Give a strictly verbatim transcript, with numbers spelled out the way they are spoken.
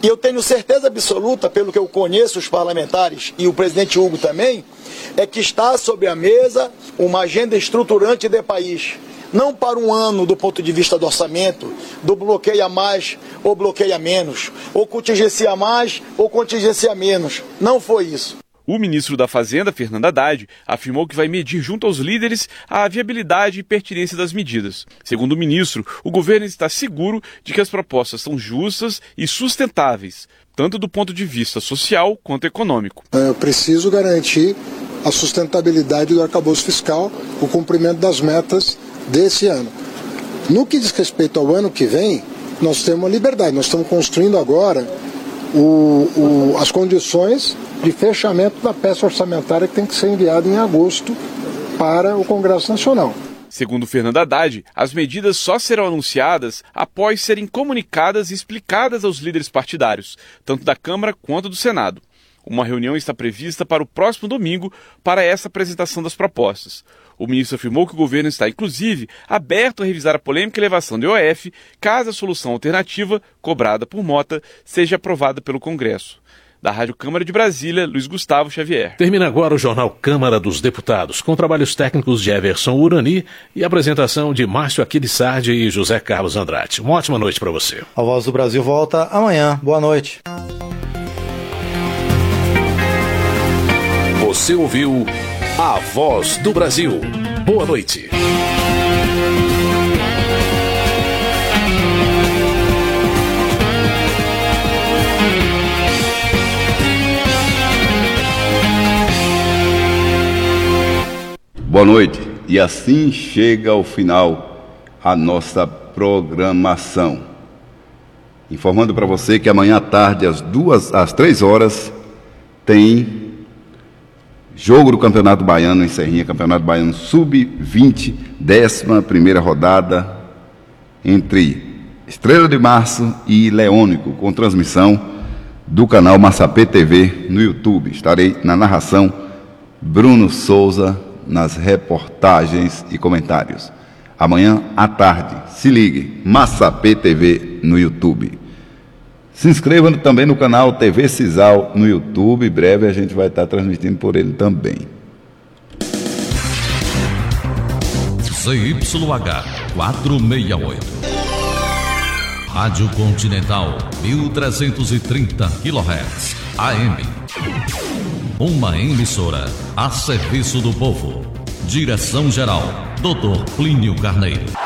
E eu tenho certeza absoluta, pelo que eu conheço os parlamentares e o presidente Hugo também, é que está sobre a mesa uma agenda estruturante de país. Não para um ano do ponto de vista do orçamento, do bloqueio a mais ou bloqueio a menos, ou contingencia a mais ou contingencia a menos. Não foi isso. O ministro da Fazenda, Fernando Haddad, afirmou que vai medir junto aos líderes a viabilidade e pertinência das medidas. Segundo o ministro, o governo está seguro de que as propostas são justas e sustentáveis, tanto do ponto de vista social quanto econômico. Eu preciso garantir a sustentabilidade do arcabouço fiscal, o cumprimento das metas desse ano. No que diz respeito ao ano que vem, nós temos uma liberdade. Nós estamos construindo agora o, o, as condições de fechamento da peça orçamentária que tem que ser enviada em agosto para o Congresso Nacional. Segundo Fernando Haddad, as medidas só serão anunciadas após serem comunicadas e explicadas aos líderes partidários, tanto da Câmara quanto do Senado. Uma reunião está prevista para o próximo domingo para essa apresentação das propostas. O ministro afirmou que o governo está, inclusive, aberto a revisar a polêmica elevação do I O F, caso a solução alternativa, cobrada por Mota, seja aprovada pelo Congresso. Da Rádio Câmara de Brasília, Luiz Gustavo Xavier. Termina agora o Jornal Câmara dos Deputados, com trabalhos técnicos de Everson Urani e apresentação de Márcio Aquiles Sardi e José Carlos Andrade. Uma ótima noite para você. A Voz do Brasil volta amanhã. Boa noite. Você ouviu A Voz do Brasil. Boa noite. Boa noite. E assim chega ao final a nossa programação. Informando para você que amanhã à tarde, às duas, às três horas, tem jogo do Campeonato Baiano em Serrinha, Campeonato Baiano sub vinte, décima primeira rodada entre Estrela de Março e Leônico, com transmissão do canal Massapê T V no YouTube. Estarei na narração, Bruno Souza nas reportagens e comentários. Amanhã à tarde, se ligue, Massapê T V no YouTube. Se inscreva também no canal T V Cisal no YouTube, em breve a gente vai estar transmitindo por ele também. Z Y H quatrocentos e sessenta e oito, Rádio Continental mil trezentos e trinta quilohertz, A M. Uma emissora a serviço do povo. Direção-geral, doutor Plínio Carneiro.